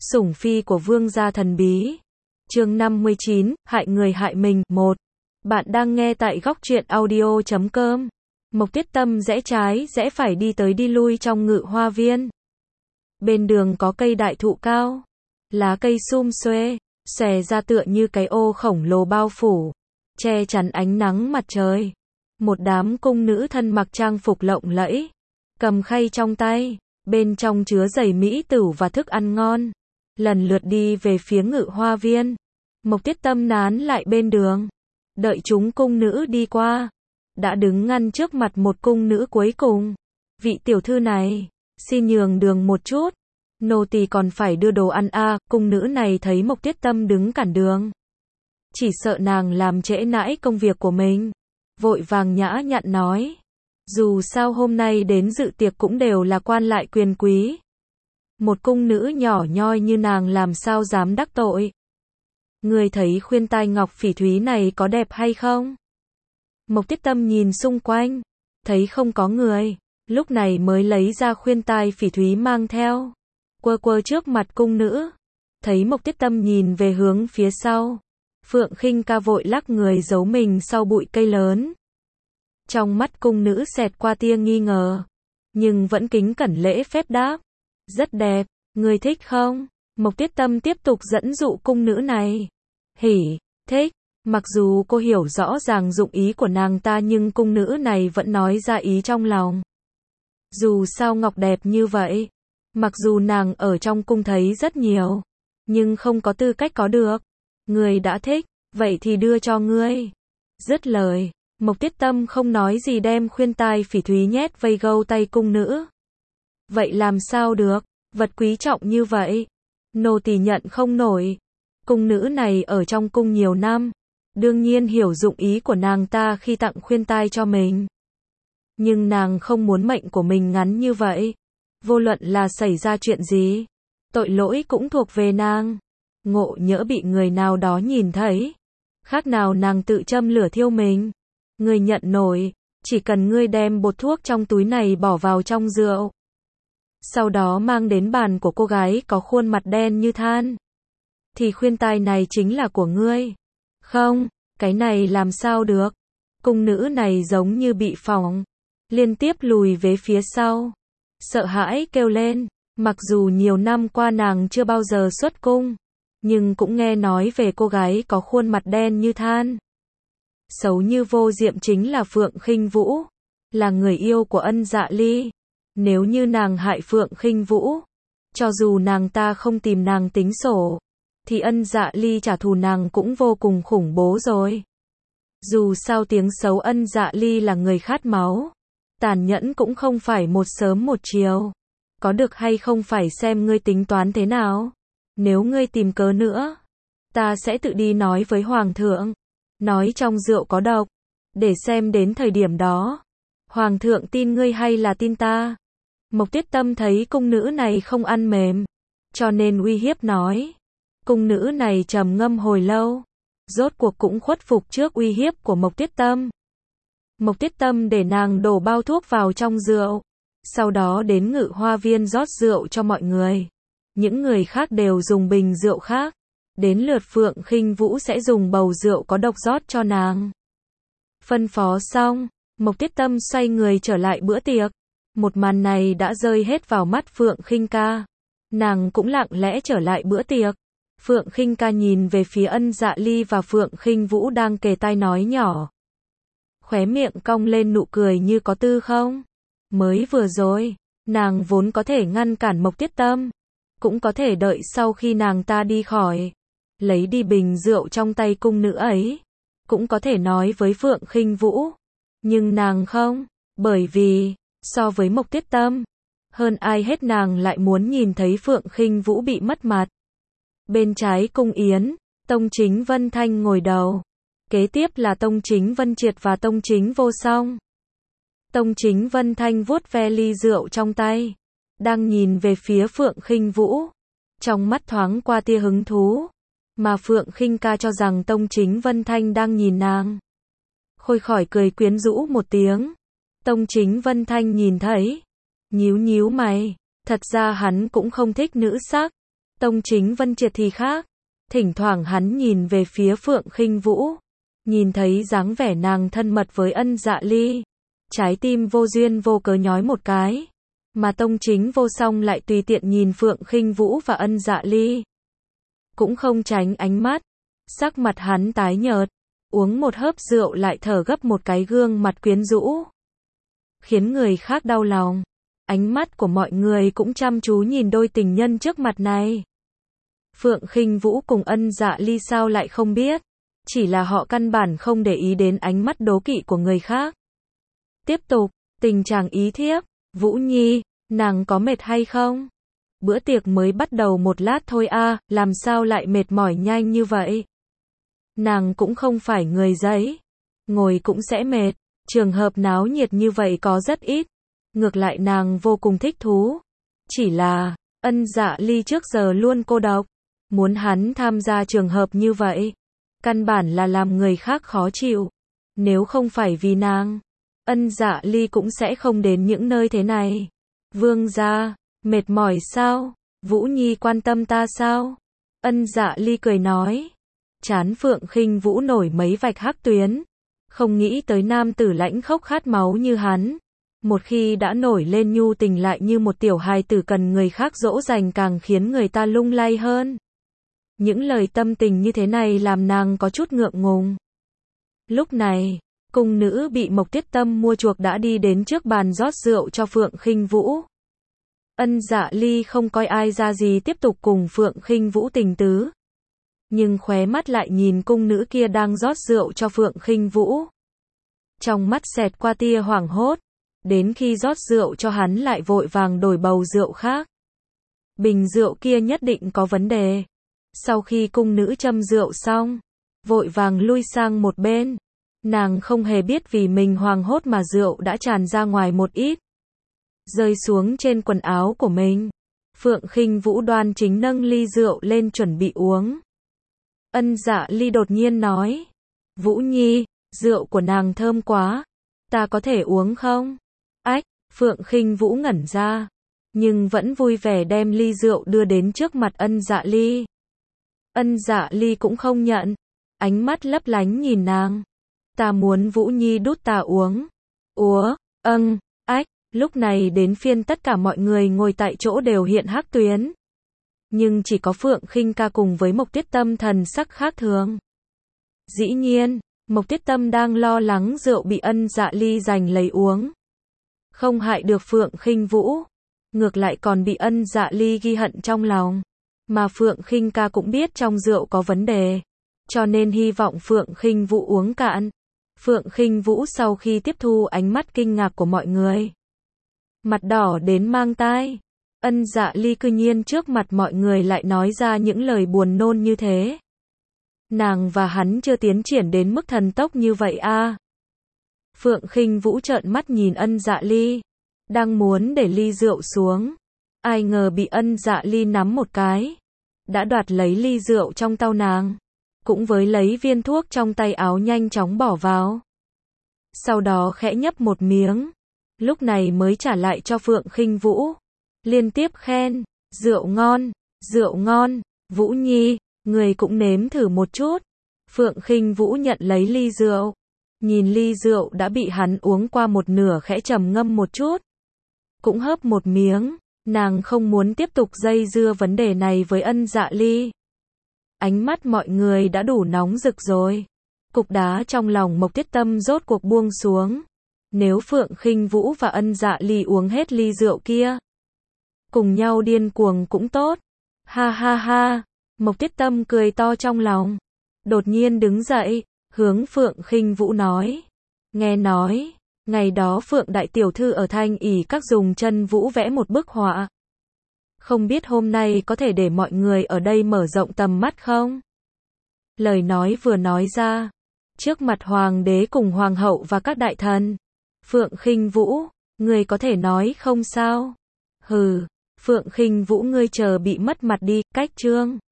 Sủng phi của vương gia thần bí. Chương 59, hại người hại mình. 1. Bạn đang nghe tại góc truyện audio.com. Mộc Tuyết Tâm rẽ trái rẽ phải đi tới đi lui trong ngự hoa viên. Bên đường có cây đại thụ cao, lá cây sum xuê, xòe ra tựa như cái ô khổng lồ bao phủ, che chắn ánh nắng mặt trời. Một đám cung nữ thân mặc trang phục lộng lẫy, cầm khay trong tay, bên trong chứa đầy mỹ tửu và thức ăn ngon, lần lượt đi về phía ngự hoa viên. Mộc Tuyết Tâm nán lại bên đường, đợi chúng cung nữ đi qua, đã đứng ngăn trước mặt một cung nữ cuối cùng. Vị tiểu thư này, xin nhường đường một chút, nô tỳ còn phải đưa đồ ăn a. Cung nữ này thấy Mộc Tuyết Tâm đứng cản đường, chỉ sợ nàng làm trễ nải công việc của mình, vội vàng nhã nhặn nói, dù sao hôm nay đến dự tiệc cũng đều là quan lại quyền quý, một cung nữ nhỏ nhoi như nàng làm sao dám đắc tội. Ngươi thấy khuyên tai ngọc phỉ thúy này có đẹp hay không? Mộc Tuyết Tâm nhìn xung quanh, thấy không có người, lúc này mới lấy ra khuyên tai phỉ thúy mang theo, quơ quơ trước mặt cung nữ. Thấy Mộc Tuyết Tâm nhìn về hướng phía sau, Phượng Khinh Ca vội lắc người giấu mình sau bụi cây lớn. Trong mắt cung nữ xẹt qua tia nghi ngờ, nhưng vẫn kính cẩn lễ phép đáp, rất đẹp, ngươi thích không? Mộc Tuyết Tâm tiếp tục dẫn dụ cung nữ này. Hỉ, thích. Mặc dù cô hiểu rõ ràng dụng ý của nàng ta nhưng cung nữ này vẫn nói ra ý trong lòng. Dù sao ngọc đẹp như vậy, mặc dù nàng ở trong cung thấy rất nhiều, nhưng không có tư cách có được. Ngươi đã thích, vậy thì đưa cho ngươi. Dứt lời, Mộc Tuyết Tâm không nói gì đem khuyên tai phỉ thúy nhét vây gâu tay cung nữ. Vậy làm sao được, vật quý trọng như vậy, nô tỳ nhận không nổi. Cung nữ này ở trong cung nhiều năm, đương nhiên hiểu dụng ý của nàng ta khi tặng khuyên tai cho mình. Nhưng nàng không muốn mệnh của mình ngắn như vậy. Vô luận là xảy ra chuyện gì, tội lỗi cũng thuộc về nàng. Ngộ nhỡ bị người nào đó nhìn thấy, khác nào nàng tự châm lửa thiêu mình. Ngươi nhận nổi, chỉ cần ngươi đem bột thuốc trong túi này bỏ vào trong rượu, sau đó mang đến bàn của cô gái có khuôn mặt đen như than, thì khuyên tai này chính là của ngươi. Không, cái này làm sao được? Cung nữ này giống như bị phỏng, liên tiếp lùi về phía sau, sợ hãi kêu lên. Mặc dù nhiều năm qua nàng chưa bao giờ xuất cung, nhưng cũng nghe nói về cô gái có khuôn mặt đen như than, xấu như vô diệm chính là Phượng Khinh Vũ, là người yêu của Ân Dạ Ly. Nếu như nàng hại Phượng Khinh Vũ, cho dù nàng ta không tìm nàng tính sổ, thì Ân Dạ Ly trả thù nàng cũng vô cùng khủng bố rồi. Dù sao tiếng xấu Ân Dạ Ly là người khát máu, tàn nhẫn cũng không phải một sớm một chiều. Có được hay không phải xem ngươi tính toán thế nào. Nếu ngươi tìm cớ nữa, ta sẽ tự đi nói với Hoàng thượng, nói trong rượu có độc, để xem đến thời điểm đó, Hoàng thượng tin ngươi hay là tin ta. Mộc Tuyết Tâm thấy cung nữ này không ăn mềm, cho nên uy hiếp nói. Cung nữ này trầm ngâm hồi lâu, rốt cuộc cũng khuất phục trước uy hiếp của Mộc Tuyết Tâm. Mộc Tuyết Tâm để nàng đổ bao thuốc vào trong rượu, sau đó đến ngự hoa viên rót rượu cho mọi người. Những người khác đều dùng bình rượu khác, đến lượt Phượng Khinh Vũ sẽ dùng bầu rượu có độc rót cho nàng. Phân phó xong, Mộc Tuyết Tâm xoay người trở lại bữa tiệc. Một màn này đã rơi hết vào mắt Phượng Khinh Ca. Nàng cũng lặng lẽ trở lại bữa tiệc. Phượng Khinh Ca nhìn về phía Ân Dạ Ly và Phượng Khinh Vũ đang kề tai nói nhỏ, khóe miệng cong lên nụ cười như có tư không. Mới vừa rồi, nàng vốn có thể ngăn cản Mộc Tuyết Tâm, cũng có thể đợi sau khi nàng ta đi khỏi, lấy đi bình rượu trong tay cung nữ ấy, cũng có thể nói với Phượng Khinh Vũ. Nhưng nàng không, bởi vì, so với Mộc Tuyết Tâm, hơn ai hết nàng lại muốn nhìn thấy Phượng Khinh Vũ bị mất mặt. Bên trái cung yến, Tông Chính Vân Thanh ngồi đầu, kế tiếp là Tông Chính Vân Triệt và Tông Chính Vô Song. Tông Chính Vân Thanh vuốt ve ly rượu trong tay, đang nhìn về phía Phượng Khinh Vũ, trong mắt thoáng qua tia hứng thú, mà Phượng Khinh Ca cho rằng Tông Chính Vân Thanh đang nhìn nàng, khôi khỏi cười quyến rũ một tiếng. Tông Chính Vân Thanh nhìn thấy, nhíu nhíu mày, thật ra hắn cũng không thích nữ sắc, Tông Chính Vân Triệt thì khác. Thỉnh thoảng hắn nhìn về phía Phượng Khinh Vũ, nhìn thấy dáng vẻ nàng thân mật với Ân Dạ Ly, trái tim vô duyên vô cớ nhói một cái, mà Tông Chính Vô Song lại tùy tiện nhìn Phượng Khinh Vũ và Ân Dạ Ly, cũng không tránh ánh mắt. Sắc mặt hắn tái nhợt, uống một hớp rượu lại thở gấp một cái, gương mặt quyến rũ, khiến người khác đau lòng. Ánh mắt của mọi người cũng chăm chú nhìn đôi tình nhân trước mặt này. Phượng Khinh Vũ cùng Ân Dạ Ly sao lại không biết, chỉ là họ căn bản không để ý đến ánh mắt đố kỵ của người khác. Tiếp tục, tình trạng ý thiếp, Vũ Nhi, nàng có mệt hay không? Bữa tiệc mới bắt đầu một lát thôi a, làm sao lại mệt mỏi nhanh như vậy? Nàng cũng không phải người giấy, ngồi cũng sẽ mệt, trường hợp náo nhiệt như vậy có rất ít. Ngược lại nàng vô cùng thích thú. Chỉ là, Ân Dạ Ly trước giờ luôn cô độc, muốn hắn tham gia trường hợp như vậy, căn bản là làm người khác khó chịu. Nếu không phải vì nàng, Ân Dạ Ly cũng sẽ không đến những nơi thế này. Vương gia, mệt mỏi sao? Vũ Nhi quan tâm ta sao? Ân Dạ Ly cười nói. Trán Phượng Khinh Vũ nổi mấy vạch hắc tuyến. Không nghĩ tới nam tử lãnh khốc khát máu như hắn, một khi đã nổi lên nhu tình lại như một tiểu hài tử cần người khác dỗ dành, càng khiến người ta lung lay hơn. Những lời tâm tình như thế này làm nàng có chút ngượng ngùng. Lúc này, cung nữ bị Mộc Tiết Tâm mua chuộc đã đi đến trước bàn rót rượu cho Phượng Khinh Vũ. Ân Dạ Ly không coi ai ra gì, tiếp tục cùng Phượng Khinh Vũ tình tứ. Nhưng khóe mắt lại nhìn cung nữ kia đang rót rượu cho Phượng Khinh Vũ. Trong mắt xẹt qua tia hoảng hốt, đến khi rót rượu cho hắn lại vội vàng đổi bầu rượu khác. Bình rượu kia nhất định có vấn đề. Sau khi cung nữ châm rượu xong, vội vàng lui sang một bên. Nàng không hề biết vì mình hoảng hốt mà rượu đã tràn ra ngoài một ít, rơi xuống trên quần áo của mình. Phượng Khinh Vũ đoan chính nâng ly rượu lên chuẩn bị uống. Ân Dạ Ly đột nhiên nói, Vũ Nhi, rượu của nàng thơm quá, ta có thể uống không? Ách, Phượng Khinh Vũ ngẩn ra, nhưng vẫn vui vẻ đem ly rượu đưa đến trước mặt Ân Dạ Ly. Ân Dạ Ly cũng không nhận, ánh mắt lấp lánh nhìn nàng. Ta muốn Vũ Nhi đút ta uống. Ách, lúc này đến phiên tất cả mọi người ngồi tại chỗ đều hiện hắc tuyến. Nhưng chỉ có Phượng Khinh Ca cùng với Mộc Tiết Tâm thần sắc khác thường. Dĩ nhiên, Mộc Tiết Tâm đang lo lắng rượu bị Ân Dạ Ly giành lấy uống, không hại được Phượng Khinh Vũ, ngược lại còn bị Ân Dạ Ly ghi hận trong lòng. Mà Phượng Khinh Ca cũng biết trong rượu có vấn đề, cho nên hy vọng Phượng Khinh Vũ uống cạn. Phượng Khinh Vũ sau khi tiếp thu ánh mắt kinh ngạc của mọi người, mặt đỏ đến mang tai. Ân Dạ Ly cư nhiên trước mặt mọi người lại nói ra những lời buồn nôn như thế. Nàng và hắn chưa tiến triển đến mức thần tốc như vậy a. Phượng Khinh Vũ trợn mắt nhìn Ân Dạ Ly, đang muốn để ly rượu xuống, ai ngờ bị Ân Dạ Ly nắm một cái, đã đoạt lấy ly rượu trong tay nàng, cũng với lấy viên thuốc trong tay áo nhanh chóng bỏ vào. Sau đó khẽ nhấp một miếng, lúc này mới trả lại cho Phượng Khinh Vũ, liên tiếp khen, rượu ngon, Vũ Nhi, người cũng nếm thử một chút. Phượng Khinh Vũ nhận lấy ly rượu, nhìn ly rượu đã bị hắn uống qua một nửa khẽ trầm ngâm một chút, cũng hớp một miếng. Nàng không muốn tiếp tục dây dưa vấn đề này với Ân Dạ Ly. Ánh mắt mọi người đã đủ nóng rực rồi. Cục đá trong lòng Mộc Tiết Tâm rốt cuộc buông xuống. Nếu Phượng Khinh Vũ và Ân Dạ Ly uống hết ly rượu kia, cùng nhau điên cuồng cũng tốt. Ha ha ha, Mộc Tiết Tâm cười to trong lòng. Đột nhiên đứng dậy, hướng Phượng Khinh Vũ nói. Nghe nói, ngày đó Phượng đại tiểu thư ở Thanh ỷ các dùng chân vũ vẽ một bức họa. Không biết hôm nay có thể để mọi người ở đây mở rộng tầm mắt không? Lời nói vừa nói ra, trước mặt hoàng đế cùng hoàng hậu và các đại thần. Phượng Khinh Vũ, người có thể nói không sao? Hừ, Phượng Khinh Vũ ngươi chờ bị mất mặt đi, cách chương.